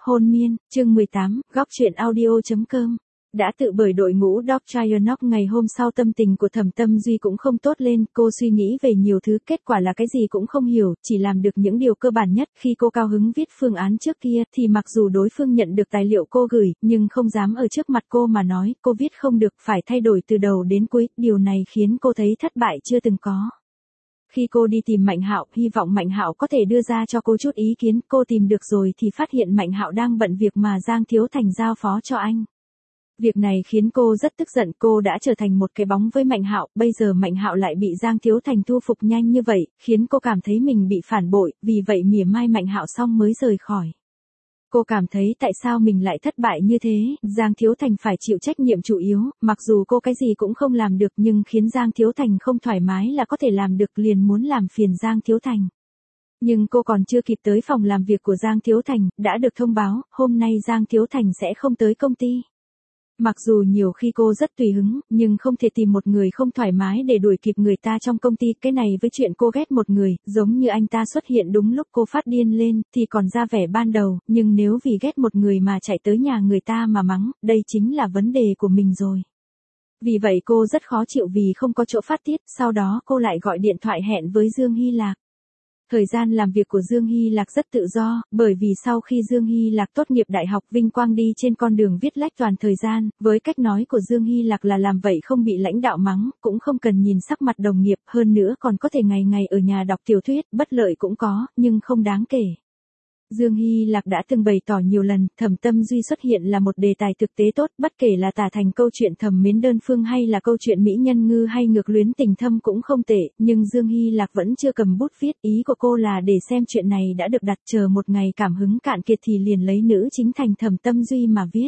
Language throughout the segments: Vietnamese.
Hôn miên, chương 18, góc truyện audio.com. Đã tự bởi đội ngũ Dog Trial Knock ngày hôm sau tâm tình của Thẩm Tâm Duy cũng không tốt lên, cô suy nghĩ về nhiều thứ, kết quả là cái gì cũng không hiểu, chỉ làm được những điều cơ bản nhất. Khi cô cao hứng viết phương án trước kia thì mặc dù đối phương nhận được tài liệu cô gửi, nhưng không dám ở trước mặt cô mà nói, cô viết không được, phải thay đổi từ đầu đến cuối, điều này khiến cô thấy thất bại chưa từng có. Khi cô đi tìm Mạnh Hạo, hy vọng Mạnh Hạo có thể đưa ra cho cô chút ý kiến, cô tìm được rồi thì phát hiện Mạnh Hạo đang bận việc mà Giang Thiếu Thành giao phó cho anh. Việc này khiến cô rất tức giận, cô đã trở thành một cái bóng với Mạnh Hạo, bây giờ Mạnh Hạo lại bị Giang Thiếu Thành thu phục nhanh như vậy, khiến cô cảm thấy mình bị phản bội, vì vậy mỉa mai Mạnh Hạo xong mới rời khỏi. Cô cảm thấy tại sao mình lại thất bại như thế, Giang Thiếu Thành phải chịu trách nhiệm chủ yếu, mặc dù cô cái gì cũng không làm được nhưng khiến Giang Thiếu Thành không thoải mái là có thể làm được, liền muốn làm phiền Giang Thiếu Thành. Nhưng cô còn chưa kịp tới phòng làm việc của Giang Thiếu Thành, đã được thông báo, hôm nay Giang Thiếu Thành sẽ không tới công ty. Mặc dù nhiều khi cô rất tùy hứng, nhưng không thể tìm một người không thoải mái để đuổi kịp người ta trong công ty. Cái này với chuyện cô ghét một người, giống như anh ta xuất hiện đúng lúc cô phát điên lên, thì còn ra vẻ ban đầu, nhưng nếu vì ghét một người mà chạy tới nhà người ta mà mắng, đây chính là vấn đề của mình rồi. Vì vậy cô rất khó chịu vì không có chỗ phát tiết, sau đó cô lại gọi điện thoại hẹn với Dương Hy Lạc. Thời gian làm việc của Dương Hy Lạc rất tự do, bởi vì sau khi Dương Hy Lạc tốt nghiệp đại học vinh quang đi trên con đường viết lách toàn thời gian, với cách nói của Dương Hy Lạc là làm vậy không bị lãnh đạo mắng, cũng không cần nhìn sắc mặt đồng nghiệp, hơn nữa còn có thể ngày ngày ở nhà đọc tiểu thuyết, bất lợi cũng có, nhưng không đáng kể. Dương Hy Lạc đã từng bày tỏ nhiều lần, Thẩm Tâm Duy xuất hiện là một đề tài thực tế tốt, bất kể là tả thành câu chuyện thầm mến đơn phương hay là câu chuyện mỹ nhân ngư hay ngược luyến tình thâm cũng không tệ, nhưng Dương Hy Lạc vẫn chưa cầm bút viết, ý của cô là để xem chuyện này đã được đặt, chờ một ngày cảm hứng cạn kiệt thì liền lấy nữ chính thành Thẩm Tâm Duy mà viết.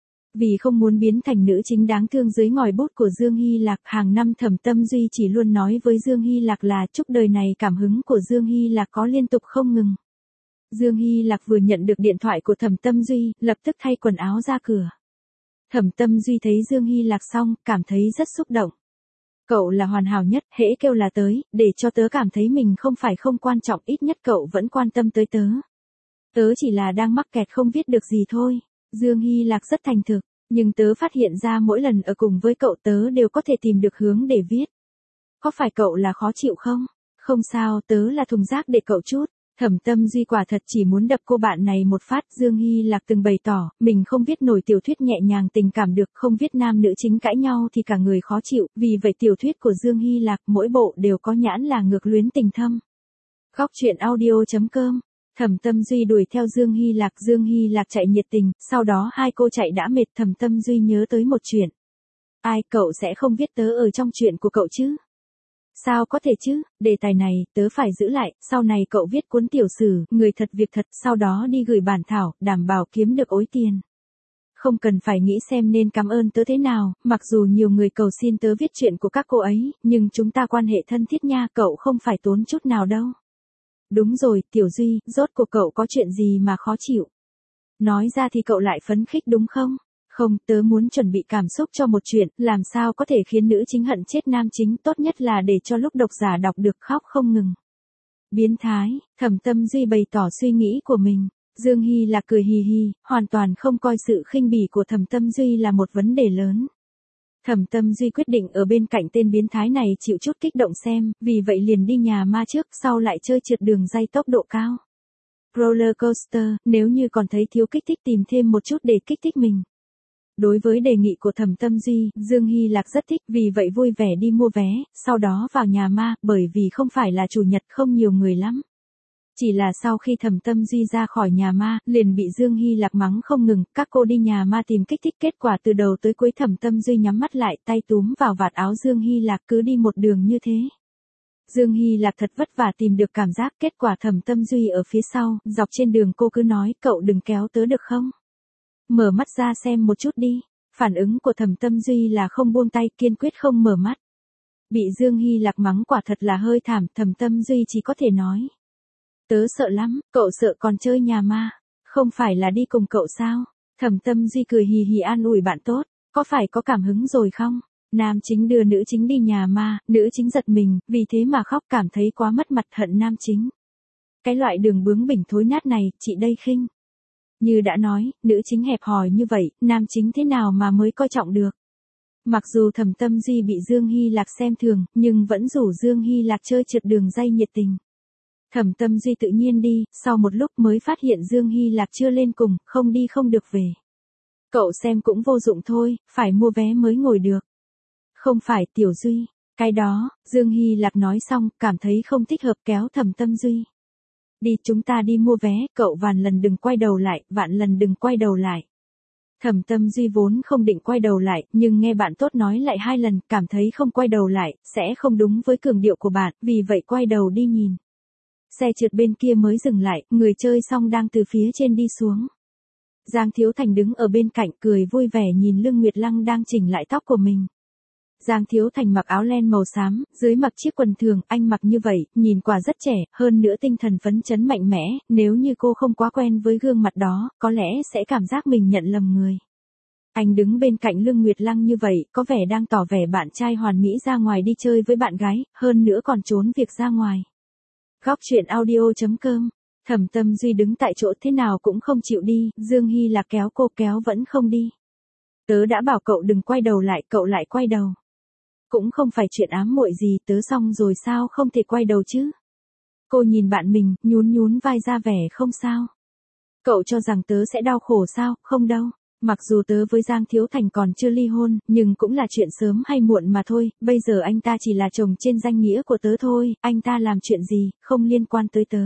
Vì không muốn biến thành nữ chính đáng thương dưới ngòi bút của Dương Hy Lạc, hàng năm Thẩm Tâm Duy chỉ luôn nói với Dương Hy Lạc là chúc đời này cảm hứng của Dương Hy Lạc có liên tục không ngừng. Dương Hy Lạc vừa nhận được điện thoại của Thẩm Tâm Duy, lập tức thay quần áo ra cửa. Thẩm Tâm Duy thấy Dương Hy Lạc xong, cảm thấy rất xúc động. Cậu là hoàn hảo nhất, hễ kêu là tới, để cho tớ cảm thấy mình không phải không quan trọng, ít nhất cậu vẫn quan tâm tới tớ. Tớ chỉ là đang mắc kẹt không viết được gì thôi. Dương Hy Lạc rất thành thực, nhưng tớ phát hiện ra mỗi lần ở cùng với cậu tớ đều có thể tìm được hướng để viết. Có phải cậu là khó chịu không? Không sao, tớ là thùng rác để cậu chút. Thẩm Tâm Duy quả thật chỉ muốn đập cô bạn này một phát. Dương Hy Lạc từng bày tỏ, mình không viết nổi tiểu thuyết nhẹ nhàng tình cảm được, không viết nam nữ chính cãi nhau thì cả người khó chịu, vì vậy tiểu thuyết của Dương Hy Lạc mỗi bộ đều có nhãn là ngược luyến tình thâm. Góc truyện audio.com. Thẩm Tâm Duy đuổi theo Dương Hy Lạc chạy nhiệt tình, sau đó hai cô chạy đã mệt. Thẩm Tâm Duy nhớ tới một chuyện. Ai, cậu sẽ không viết tớ ở trong chuyện của cậu chứ? Sao có thể chứ, đề tài này, tớ phải giữ lại, sau này cậu viết cuốn tiểu sử, người thật việc thật, sau đó đi gửi bản thảo, đảm bảo kiếm được ối tiền. Không cần phải nghĩ xem nên cảm ơn tớ thế nào, mặc dù nhiều người cầu xin tớ viết chuyện của các cô ấy, nhưng chúng ta quan hệ thân thiết nha, cậu không phải tốn chút nào đâu. Đúng rồi, Tiểu Duy, rốt cuộc cậu có chuyện gì mà khó chịu? Nói ra thì cậu lại phấn khích đúng không? Không, tớ muốn chuẩn bị cảm xúc cho một chuyện, làm sao có thể khiến nữ chính hận chết nam chính, tốt nhất là để cho lúc độc giả đọc được khóc không ngừng. Biến thái, Thẩm Tâm Duy bày tỏ suy nghĩ của mình. Dương Hy Lạc cười hì hì, hoàn toàn không coi sự khinh bỉ của Thẩm Tâm Duy là một vấn đề lớn. Thẩm Tâm Duy quyết định ở bên cạnh tên biến thái này chịu chút kích động xem, vì vậy liền đi nhà ma trước, sau lại chơi trượt đường ray tốc độ cao. Roller coaster, nếu như còn thấy thiếu kích thích tìm thêm một chút để kích thích mình. Đối với đề nghị của Thẩm Tâm Duy, Dương Hy Lạc rất thích, vì vậy vui vẻ đi mua vé, sau đó vào nhà ma, bởi vì không phải là chủ nhật không nhiều người lắm. Chỉ là sau khi Thẩm Tâm Duy ra khỏi nhà ma, liền bị Dương Hy Lạc mắng không ngừng, các cô đi nhà ma tìm kích thích, kết quả từ đầu tới cuối Thẩm Tâm Duy nhắm mắt lại, tay túm vào vạt áo Dương Hy Lạc, cứ đi một đường như thế. Dương Hy Lạc thật vất vả tìm được cảm giác, kết quả Thẩm Tâm Duy ở phía sau, dọc trên đường cô cứ nói, cậu đừng kéo tớ được không? Mở mắt ra xem một chút đi. Phản ứng của Thẩm Tâm Duy là không buông tay, kiên quyết không mở mắt. Bị Dương Hy Lạc mắng quả thật là hơi thảm, Thẩm Tâm Duy chỉ có thể nói. Tớ sợ lắm, cậu sợ còn chơi nhà ma. Không phải là đi cùng cậu sao? Thẩm Tâm Duy cười hì hì an ủi bạn tốt, có phải có cảm hứng rồi không? Nam chính đưa nữ chính đi nhà ma, nữ chính giật mình, vì thế mà khóc, cảm thấy quá mất mặt, hận nam chính. Cái loại đường bướng bỉnh thối nát này, chị đây khinh. Như đã nói, nữ chính hẹp hòi như vậy, nam chính thế nào mà mới coi trọng được. Mặc dù Thẩm Tâm Duy bị Dương Hy Lạc xem thường, nhưng vẫn rủ Dương Hy Lạc chơi trượt đường ray nhiệt tình. Thẩm Tâm Duy tự nhiên đi, sau một lúc mới phát hiện Dương Hy Lạc chưa lên cùng, không đi không được về. Cậu xem cũng vô dụng thôi, phải mua vé mới ngồi được. Không phải Tiểu Duy, cái đó, Dương Hy Lạc nói xong, cảm thấy không thích hợp kéo Thẩm Tâm Duy. Đi chúng ta đi mua vé, cậu vạn lần đừng quay đầu lại, vạn lần đừng quay đầu lại. Thẩm Tâm Duy vốn không định quay đầu lại, nhưng nghe bạn tốt nói lại 2 lần, cảm thấy không quay đầu lại, sẽ không đúng với cường điệu của bạn, vì vậy quay đầu đi nhìn. Xe trượt bên kia mới dừng lại, người chơi xong đang từ phía trên đi xuống. Giang Thiếu Thành đứng ở bên cạnh cười vui vẻ nhìn Lương Nguyệt Lăng đang chỉnh lại tóc của mình. Giang Thiếu Thành mặc áo len màu xám, dưới mặc chiếc quần thường, anh mặc như vậy, nhìn quả rất trẻ, hơn nữa tinh thần phấn chấn mạnh mẽ, nếu như cô không quá quen với gương mặt đó, có lẽ sẽ cảm giác mình nhận lầm người. Anh đứng bên cạnh Lương Nguyệt Lăng như vậy, có vẻ đang tỏ vẻ bạn trai hoàn mỹ ra ngoài đi chơi với bạn gái, hơn nữa còn trốn việc ra ngoài. Góc truyện audio.com. Thẩm Tâm Duy đứng tại chỗ thế nào cũng không chịu đi, Dương Hy Lạc kéo cô kéo vẫn không đi. Tớ đã bảo cậu đừng quay đầu lại, cậu lại quay đầu. Cũng không phải chuyện ám muội gì, tớ xong rồi sao không thể quay đầu chứ. Cô nhìn bạn mình, nhún vai ra vẻ không sao. Cậu cho rằng tớ sẽ đau khổ sao, không đâu. Mặc dù tớ với Giang Thiếu Thành còn chưa ly hôn, nhưng cũng là chuyện sớm hay muộn mà thôi, bây giờ anh ta chỉ là chồng trên danh nghĩa của tớ thôi, anh ta làm chuyện gì, không liên quan tới tớ.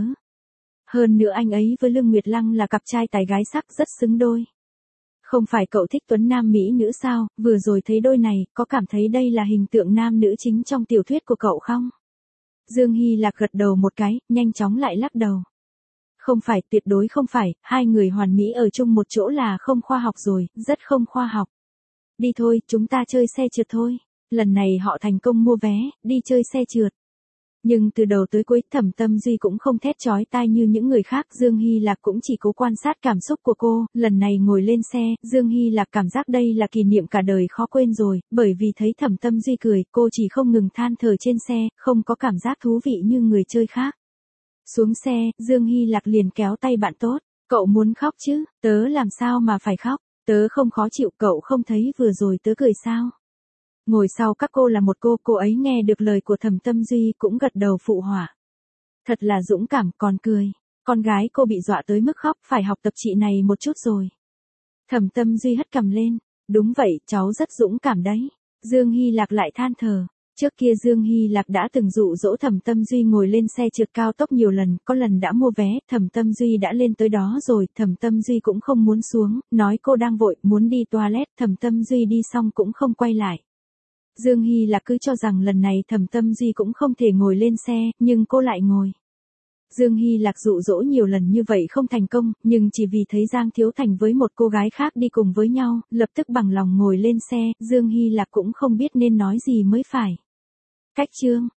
Hơn nữa anh ấy với Lương Nguyệt Lăng là cặp trai tài gái sắc rất xứng đôi. Không phải cậu thích tuấn nam mỹ nữ sao, vừa rồi thấy đôi này, có cảm thấy đây là hình tượng nam nữ chính trong tiểu thuyết của cậu không? Dương Hy Lạc gật đầu một cái, nhanh chóng lại lắc đầu. Không phải, tuyệt đối không phải, hai người hoàn mỹ ở chung một chỗ là không khoa học rồi, rất không khoa học. Đi thôi, chúng ta chơi xe trượt thôi. Lần này họ thành công mua vé, đi chơi xe trượt. Nhưng từ đầu tới cuối, Thẩm Tâm Duy cũng không thét chói tai như những người khác, Dương Hy Lạc cũng chỉ cố quan sát cảm xúc của cô, lần này ngồi lên xe, Dương Hy Lạc cảm giác đây là kỷ niệm cả đời khó quên rồi, bởi vì thấy Thẩm Tâm Duy cười, cô chỉ không ngừng than thở trên xe, không có cảm giác thú vị như người chơi khác. Xuống xe, Dương Hy Lạc liền kéo tay bạn tốt, cậu muốn khóc chứ, tớ làm sao mà phải khóc, tớ không khó chịu, cậu không thấy vừa rồi tớ cười sao. Ngồi sau các cô là một cô ấy nghe được lời của Thẩm Tâm Duy cũng gật đầu phụ họa. Thật là dũng cảm, còn cười. Con gái cô bị dọa tới mức khóc, phải học tập chị này một chút rồi. Thẩm Tâm Duy hất cằm lên. Đúng vậy, cháu rất dũng cảm đấy. Dương Hy Lạc lại than thở. Trước kia Dương Hy Lạc đã từng dụ dỗ Thẩm Tâm Duy ngồi lên xe trượt cao tốc nhiều lần, có lần đã mua vé, Thẩm Tâm Duy đã lên tới đó rồi, Thẩm Tâm Duy cũng không muốn xuống, nói cô đang vội, muốn đi toilet, Thẩm Tâm Duy đi xong cũng không quay lại. Dương Hy Lạc cứ cho rằng lần này Thẩm Tâm Duy cũng không thể ngồi lên xe, nhưng cô lại ngồi. Dương Hy Lạc dụ dỗ nhiều lần như vậy không thành công, nhưng chỉ vì thấy Giang Thiếu Thành với một cô gái khác đi cùng với nhau, lập tức bằng lòng ngồi lên xe, Dương Hy Lạc cũng không biết nên nói gì mới phải. Cách chương